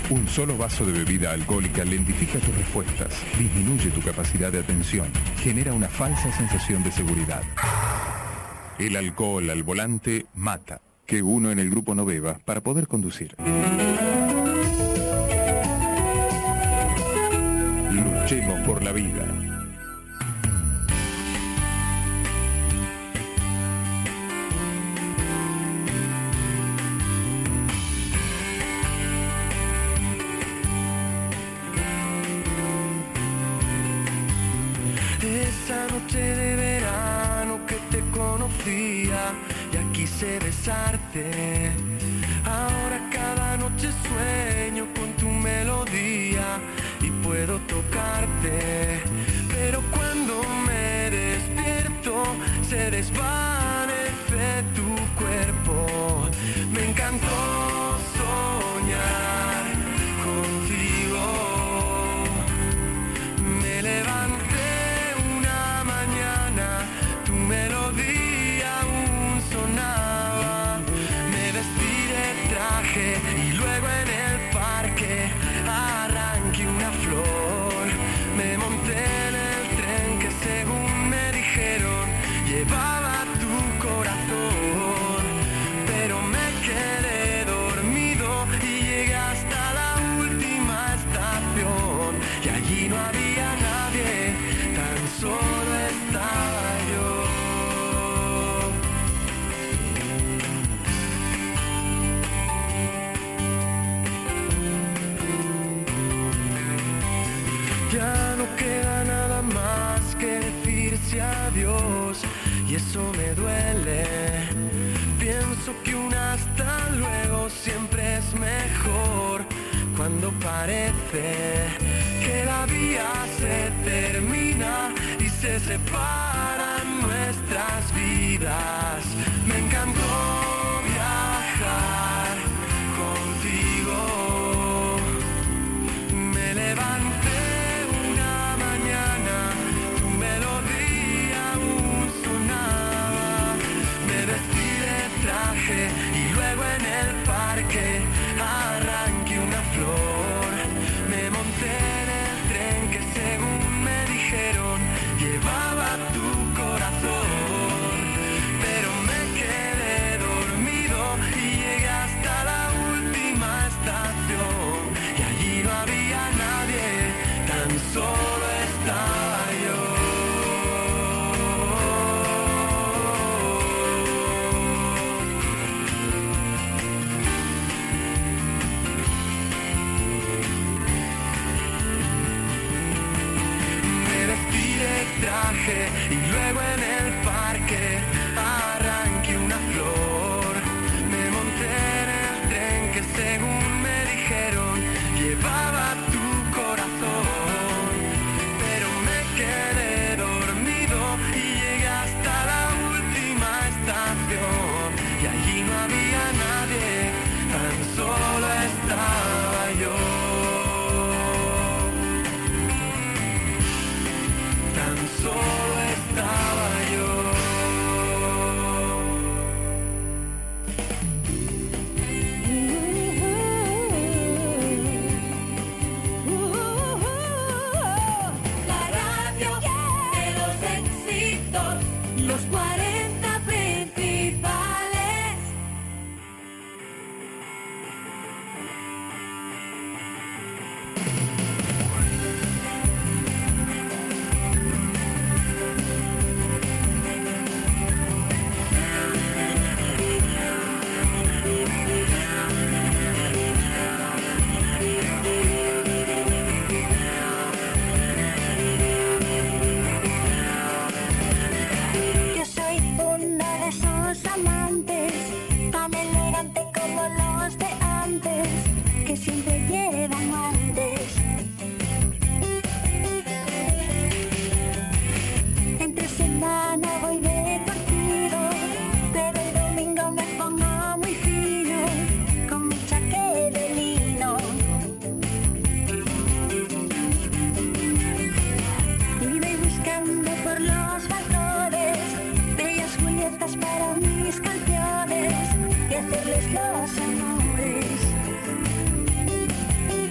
Un solo vaso de bebida alcohólica lentifica tus respuestas, disminuye tu capacidad de atención, genera una falsa sensación de seguridad. El alcohol al volante mata. Que uno en el grupo no beba para poder conducir. Luchemos por la vida. Esa noche de verano que te conocía, ya quise besarte. Ahora cada noche sueño con tu melodía y puedo tocarte. Pero cuando me despierto se desvanece tu cuerpo. Me encantó soñar contigo. Me levanté melodía aún sonaba, me vestí de traje y luego en el parque arranqué una flor, me monté en el tren que según me dijeron llevaba tu corazón, pero me quedé dormido y llegué hasta la última estación y allí no había nadie, tan solo estaba yo. Ya no queda nada más que decirse adiós y eso me duele. Pienso que un hasta luego siempre es mejor cuando parece que la vía se termina y se separan nuestras vidas. Me encantó viajar contigo. Me levanté y luego en el parque arranqué una flor, me monté en el tren que según me dijeron llevaba tu corazón, pero me quedé dormido y llegué hasta la última estación y allí no había nadie, tan solo estaba yo. Traje y luego en el parque arranqué una flor, me monté en el tren que según me dijeron llevaba tu corazón, pero me quedé dormido y llegué hasta la última estación y allí no había nadie, tan solo estaba yo. Solo estaba yo. La radio de los éxitos, los 40 principales. hacerles los amores.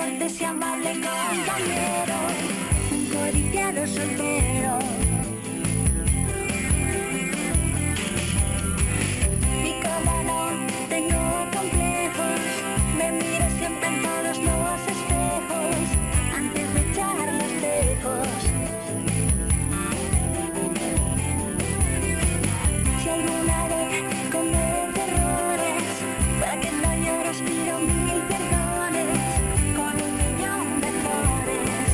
cortés y amable compañero, un codiciado soltero. Y como no tengo complejos, me miro siempre en todos los espejos antes de echarlos lejos. Si alguna vez cometo errores, para que no llores pido 1000 perdones con 1.000.000 de flores.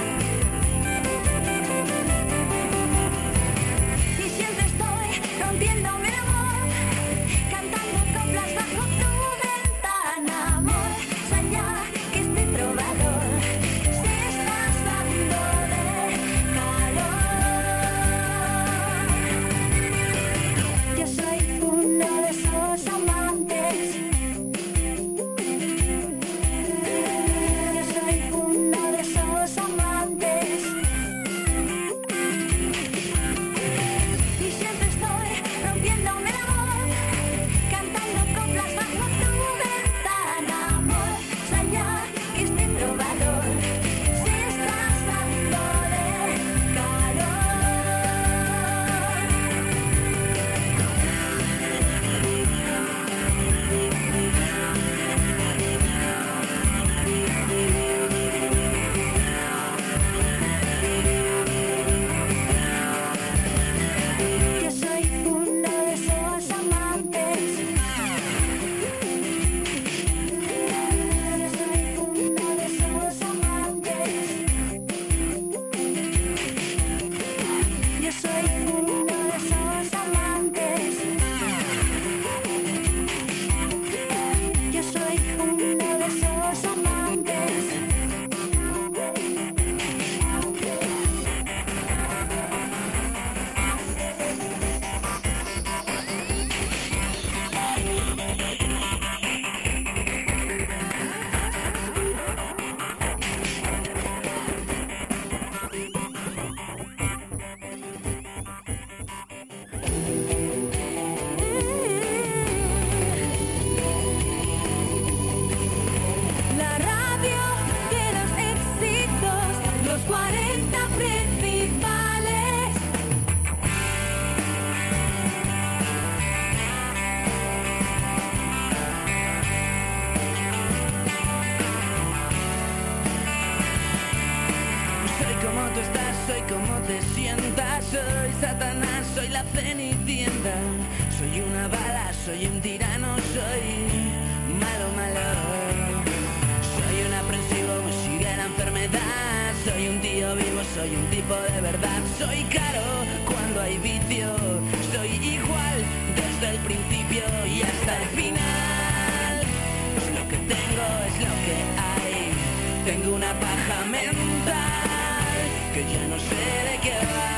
Y siempre estoy rompiéndome la voz, cantando coplas bajo tu ventana, amor. Soñá que este trovador se está dándole calor. Yo soy uno de esos amantes. Yo soy uno de esos amantes. Y siempre estoy rompiéndome la voz, cantando coplas bajo tu ventana, amor. Soñá que este trovador se está dándole Yo soy uno de esos amantes. Yo soy uno de esos amantes. Yo soy uno de esos amantes. Yo soy uno de esos amantes. La radio de los éxitos, los 40 principales. Soy como tú estás, soy como te sientas. Soy Satanás, soy la Cenicienta. Soy una bala, soy un tirano, soy malo, malo. Soy un aprensivo, me sigue la enfermedad. Soy un tío vivo, soy un tipo de verdad. Soy caro cuando hay vicio. Soy igual desde el principio y hasta el final. Es lo que tengo, es lo que hay. Tengo una paja mental que ya no sé de qué va.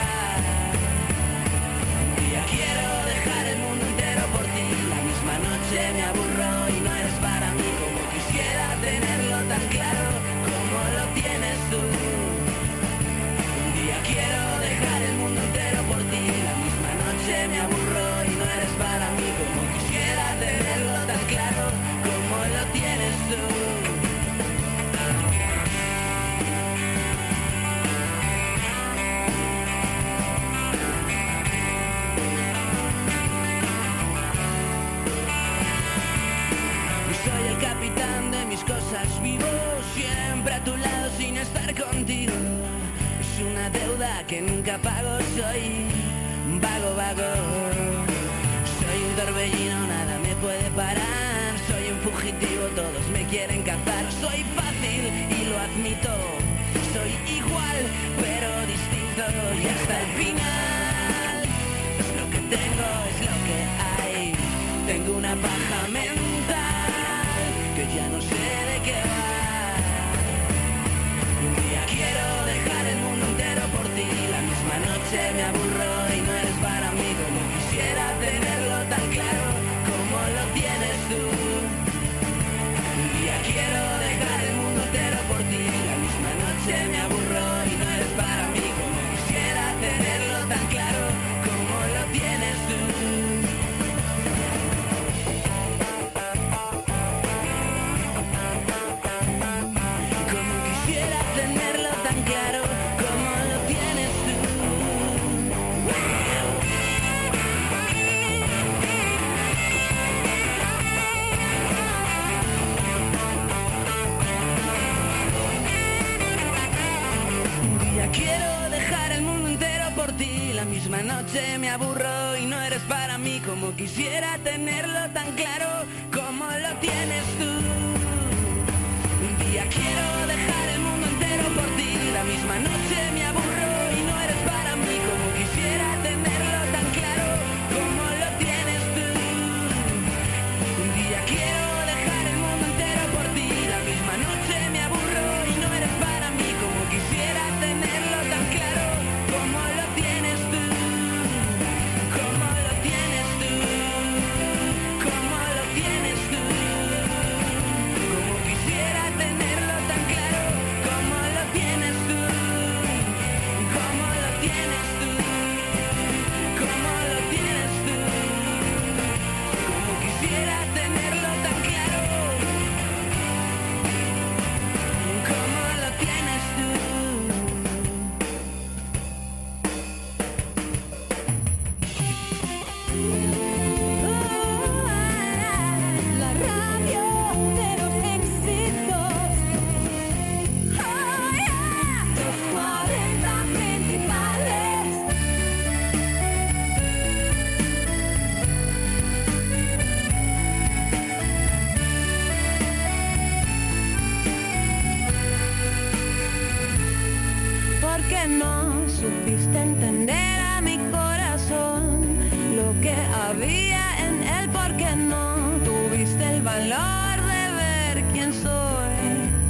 Un día quiero dejar el mundo entero por ti. La misma noche me aburro y no eres para mí. Como quisiera tenerlo tan claro como lo tienes tú. Un día quiero dejar el mundo entero por ti. La misma noche me aburro y no eres para mí. Como quisiera tenerlo tan claro como lo tienes tú. Soy el capitán de mis cosas, vivo siempre a tu lado sin estar contigo. Es una deuda que nunca pago, soy vago, vago. Soy un torbellino, nada me puede parar. Soy un fugitivo, todos me quieren cazar. Soy fácil y lo admito. Soy igual, pero distinto y hasta el final. Es lo que tengo, es lo que hay. Tengo una paja mental que ya no sé de qué va. Un día quiero dejar el mundo entero por ti. La misma noche me aburro y no eres para mí. Como quisiera tenerlo tan claro como lo tienes tú. Un día quiero dejar el mundo entero por ti. La misma noche me aburro y no eres para mí. Como quisiera tenerlo tan claro como lo tienes tú. misma noche me aburro y no eres para mí como quisiera tenerlo tan claro como lo tienes tú. Un día quiero dejar el mundo entero por ti, la misma noche me aburro y no eres para mí como quisiera tenerlo tan claro como lo tienes tú. Un día quiero dejar el mundo entero por ti, la misma noche me aburro y no eres para mí como quisiera tenerlo tan claro como lo tienes tú. Como lo tienes tú, como lo tienes tú, como quisiera tenerlo tan claro, como lo tienes tú, como lo tienes tú, como lo tienes tú, como quisiera tenerlo tan claro, como lo tienes tú. La radio de los éxitos. Oh, yeah. Los 40 principales. ¿Por qué no supiste entender a mi corazón lo que había en él? ¿Por qué no tuviste el valor de ver quién soy?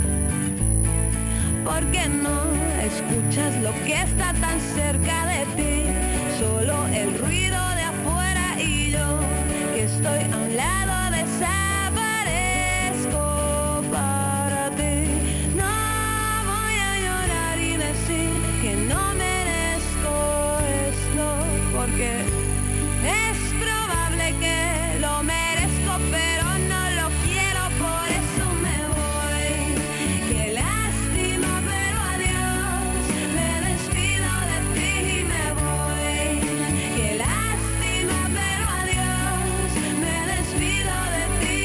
¿Por qué no escuchas lo que está tan cerca de ti? Solo el ruido de afuera y yo que estoy a un lado desaparezco para ti. No voy a llorar y decir que no merezco esto, porque es probable que lo merezco, pero no lo quiero, por eso me voy. Qué lástima, pero adiós, me despido de ti y me voy. Qué lástima, pero adiós, me despido de ti.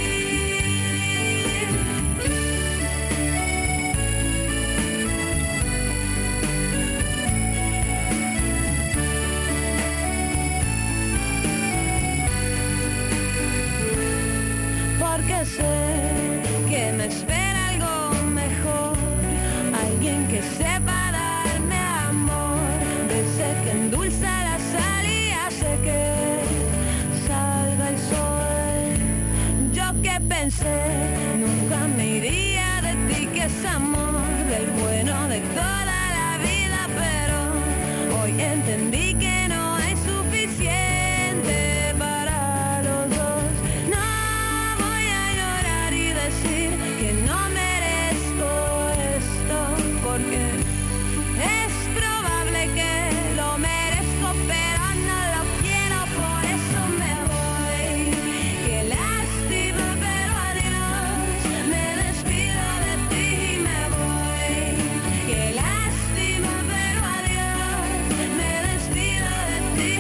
Porque sé que me espera algo mejor, alguien que sepa darme amor, de ese que endulza la sal y hace que salga el sol. Yo que pensé nunca me iría de ti, que es amor del bueno de toda la vida, pero hoy entendí que no hay suficiente para los dos. No voy a llorar y decir que no merezco esto, porque es probable que lo merezco, pero no lo quiero, por eso me voy. Qué lástima, pero adiós, me despido de ti y me voy. Qué lástima, pero adiós, me despido de ti.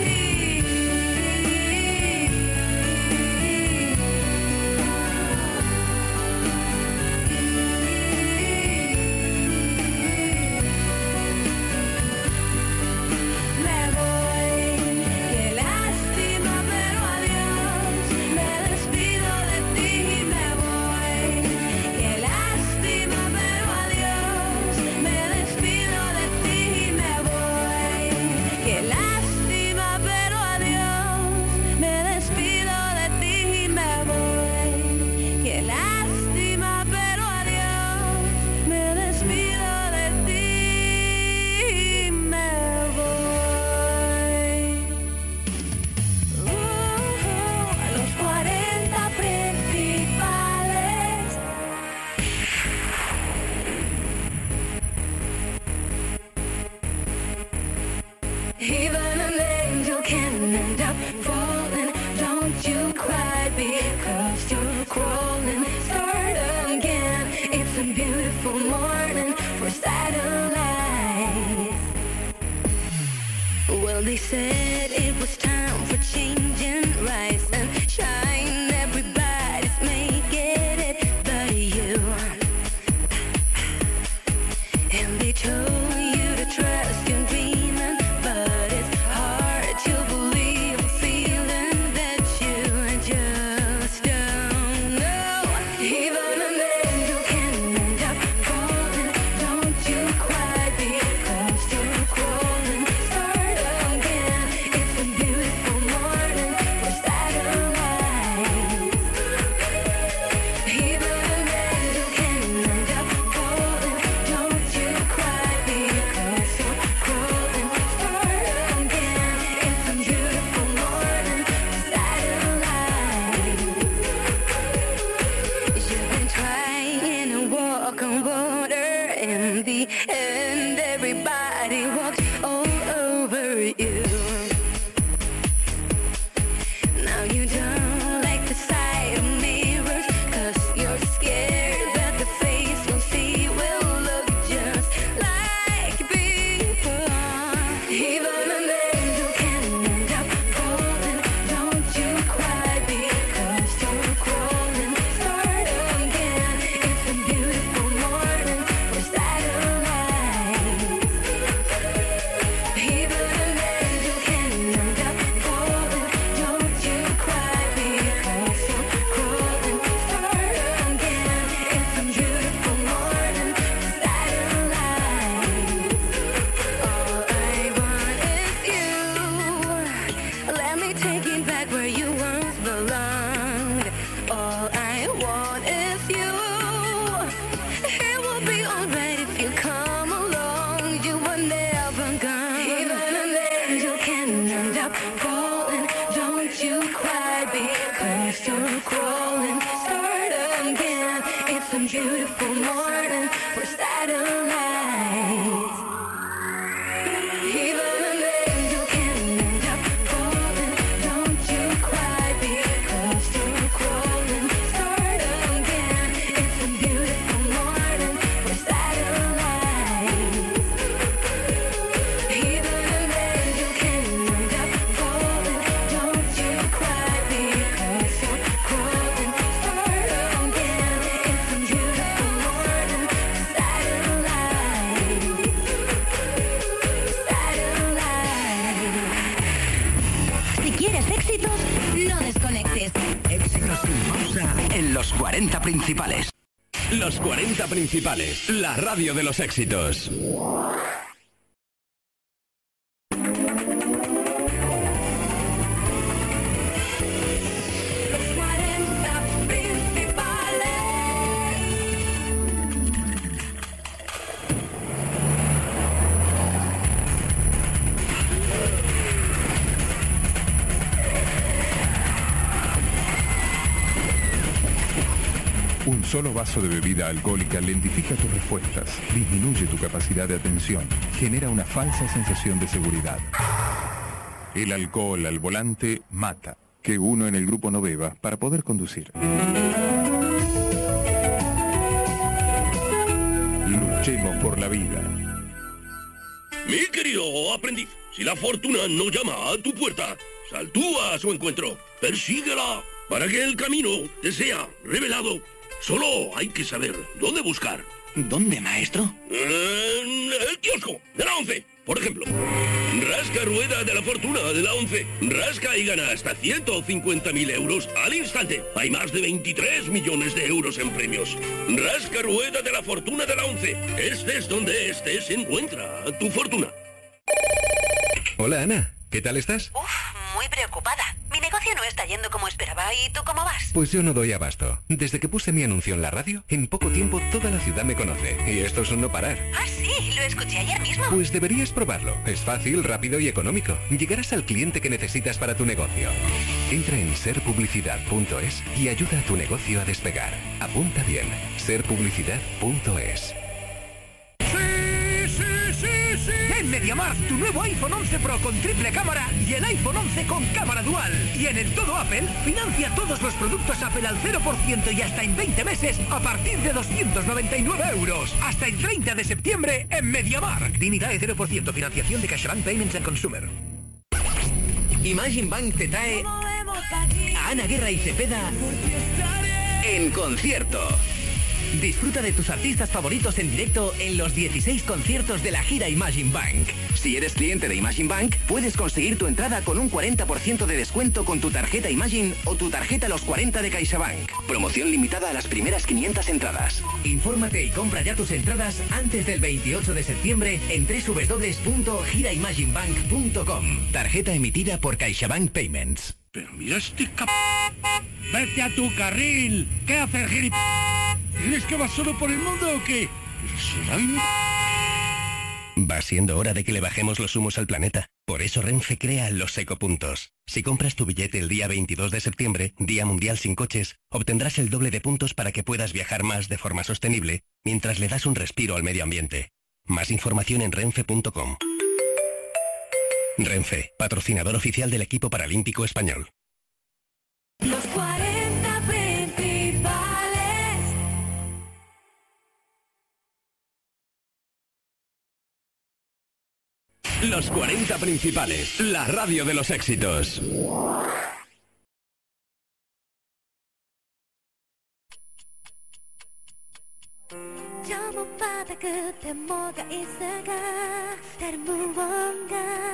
Me voy, qué lástima, pero adiós, me despido de ti y me voy. Qué lástima, pero adiós, me despido de ti y me voy. Qué lástima, pero adiós, me despido de ti y me voy. Qué lástima, pero adiós, me despido de ti y me voy. Los 40 principales. Even an angel can end up falling. Don't you cry because you're crawling. Start again. It's a beautiful morning for satellites. Well, they said it was time for change and rise and shine. Everybody's making it but you. And they told you to trust your dreaming, but it's hard bend, you can end up falling. Don't you cry because you're crawling. Start again. It's a beautiful morning for satellites. Even a bend, you can end up falling. Don't you cry because you're crawling. Start again. It's a beautiful morning for satellites. Even a bend, you can end up falling. Don't you cry because you're crawling. Start again. It's a beautiful morning for satellites. Si quieres éxitos, no desconectes. Éxitos sin pausa en los 40 principales. Los 40 principales, la radio de los éxitos. Los 40 principales. Un solo vaso de bebida alcohólica lentifica tus respuestas, disminuye tu capacidad de atención, genera una falsa sensación de seguridad. El alcohol al volante mata. Que uno en el grupo no beba para poder conducir. Luchemos por la vida. Mi querido aprendiz, si la fortuna no llama a tu puerta, sal tú a su encuentro, persíguela, para que el camino te sea revelado. Solo hay que saber dónde buscar. ¿Dónde, maestro? El kiosco de la 11, por ejemplo. Rasca rueda de la fortuna de la 11. Rasca y gana hasta 150.000 euros al instante. Hay más de 23 millones de euros en premios. Rasca rueda de la fortuna de la 11. Estés donde estés, se encuentra tu fortuna. Hola, Ana. ¿Qué tal estás? Muy preocupada. Mi negocio no está yendo como esperaba. ¿Y tú cómo vas? Pues yo no doy abasto. Desde que puse mi anuncio en la radio, en poco tiempo toda la ciudad me conoce. Y esto es un no parar. Ah, sí, lo escuché ayer mismo. Pues deberías probarlo. Es fácil, rápido y económico. Llegarás al cliente que necesitas para tu negocio. Entra en serpublicidad.es y ayuda a tu negocio a despegar. Apunta bien. serpublicidad.es. En MediaMarkt, tu nuevo iPhone 11 Pro con triple cámara y el iPhone 11 con cámara dual. Y en el Todo Apple, financia todos los productos Apple al 0% y hasta en 20 meses a partir de 299 euros. Hasta el 30 de septiembre en MediaMarkt. Dignidad de 0%, financiación de CaixaBank Payments and Consumer. Imagine Bank te trae a Ana Guerra y Cepeda en concierto. Disfruta de tus artistas favoritos en directo en los 16 conciertos de la gira Imagine Bank. Si eres cliente de Imagine Bank, puedes conseguir tu entrada con un 40% de descuento con tu tarjeta Imagine o tu tarjeta Los 40 de CaixaBank. Promoción limitada a las primeras 500 entradas. Infórmate y compra ya tus entradas antes del 28 de septiembre en www.giraimaginebank.com. Tarjeta emitida por CaixaBank Payments. Pero mira este ¡Vete a tu carril! ¿Qué haces, ¿Crees que vas solo por el mundo o qué? Va siendo hora de que le bajemos los humos al planeta. Por eso Renfe crea los ecopuntos. Si compras tu billete el día 22 de septiembre, Día Mundial sin Coches, obtendrás el doble de puntos para que puedas viajar más de forma sostenible, mientras le das un respiro al medio ambiente. Más información en renfe.com. Renfe, patrocinador oficial del equipo paralímpico español. Los 40 principales. Los 40 principales, la radio de los éxitos. 저 못바다 끝에 뭐가 있을까 다른 무언가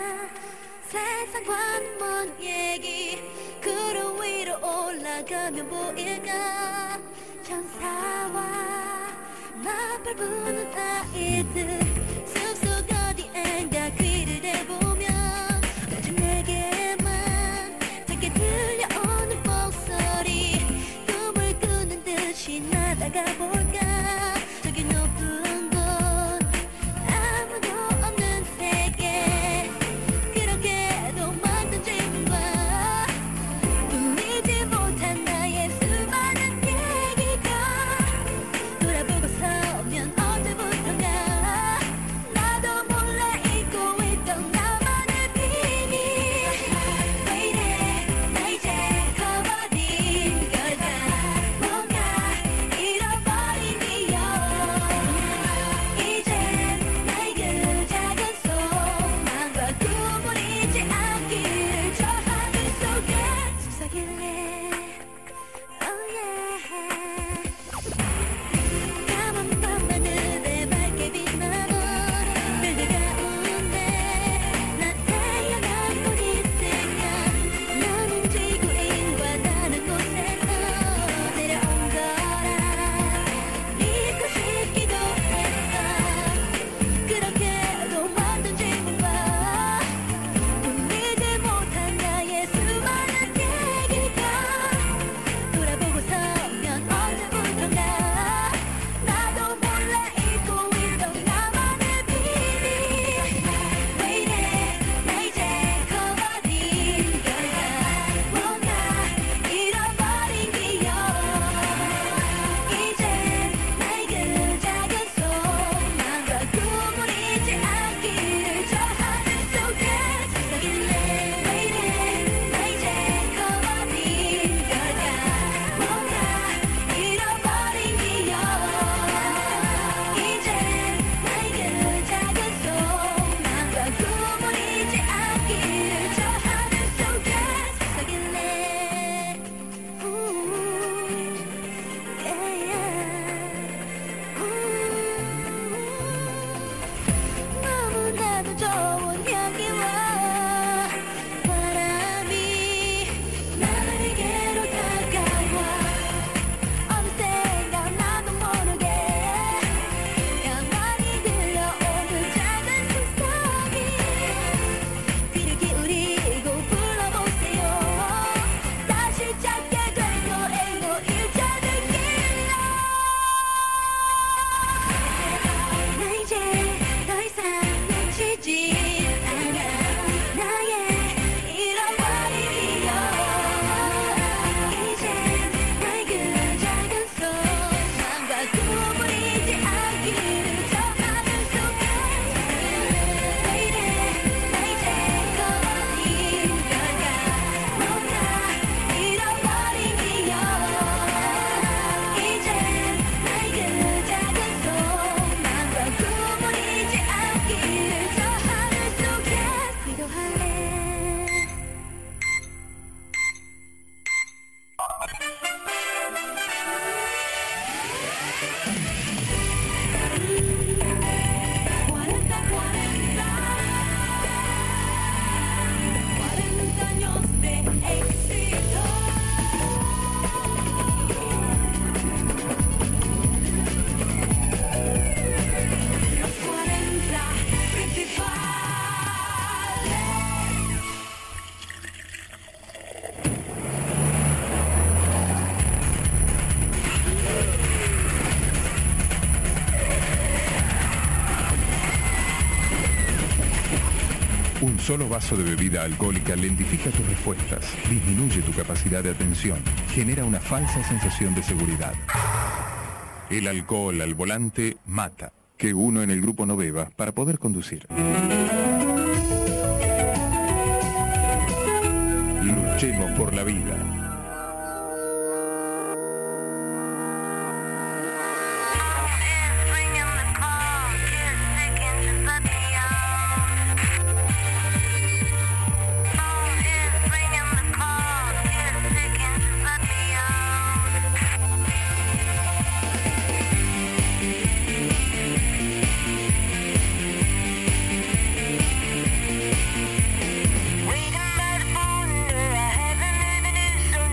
세상과는 먼 얘기 구름 위로 올라가면 보일까 천사와 나팔 부는 아이들 숲속 어디엔가 귀를 대보면 오직 내게만 작게 들려오는 목소리 꿈을 꾸는 듯이 나다가 볼까 저기 높은 곳 아무도 없는 세계 그렇게 solo vaso de bebida alcohólica lentifica tus respuestas, disminuye tu capacidad de atención, genera una falsa sensación de seguridad. El alcohol al volante mata. Que uno en el grupo no beba para poder conducir. Luchemos por la vida. Waiting by the phone, I haven't living in so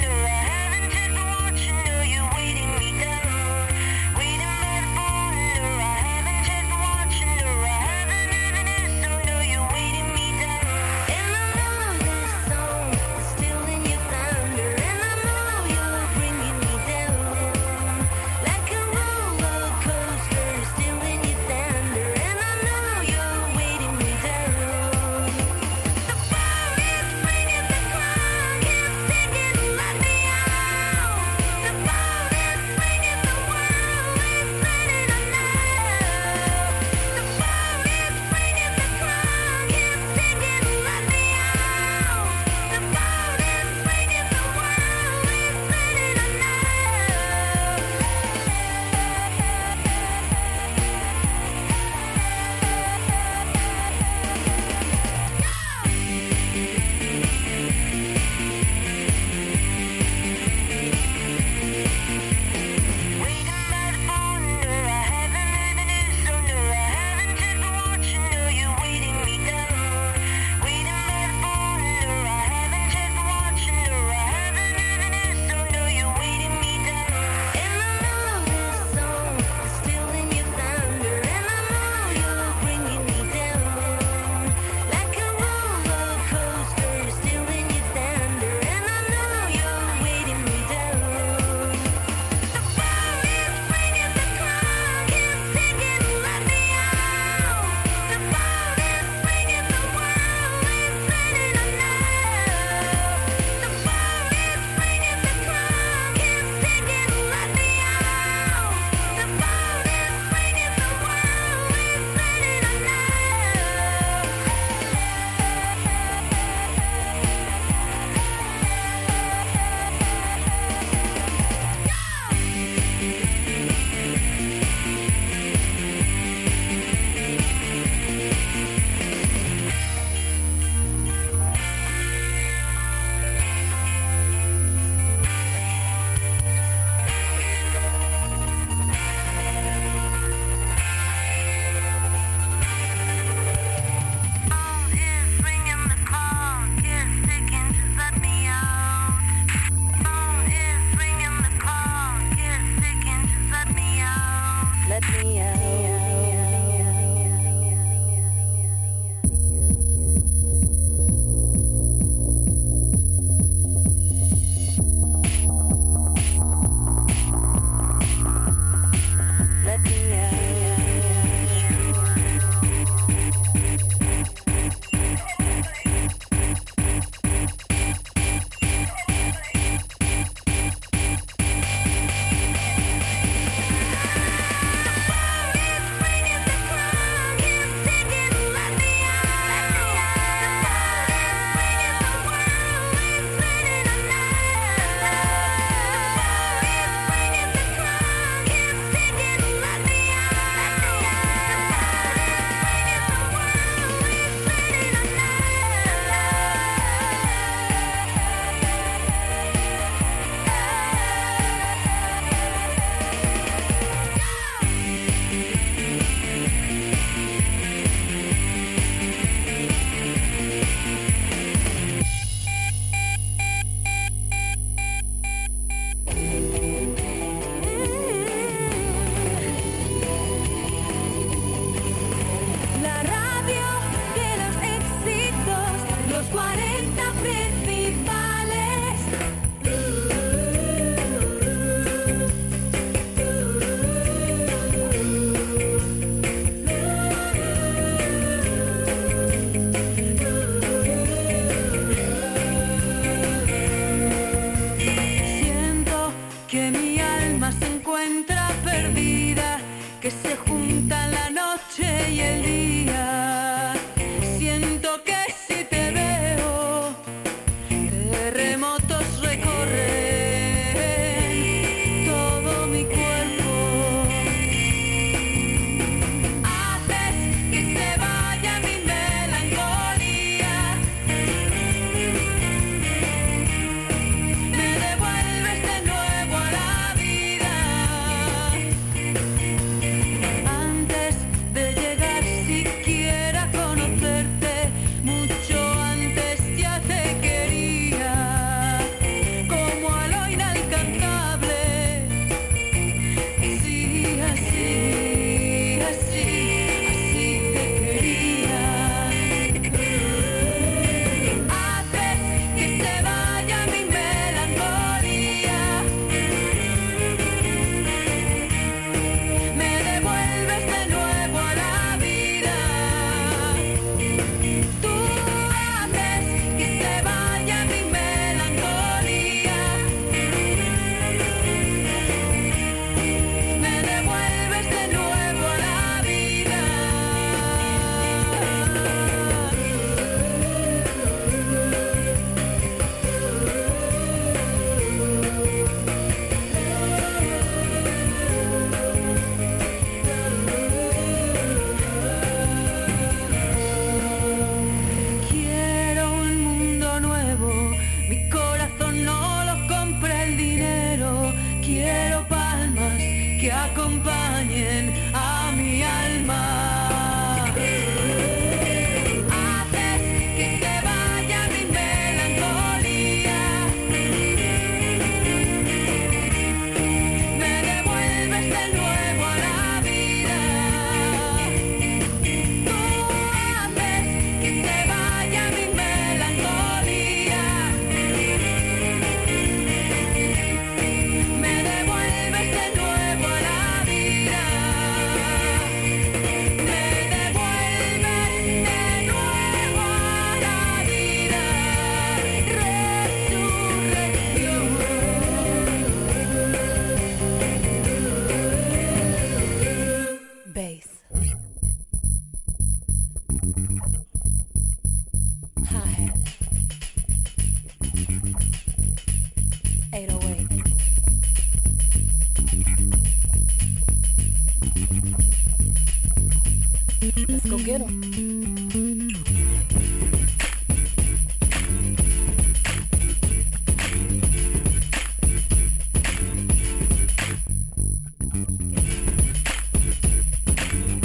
¿Es coquero?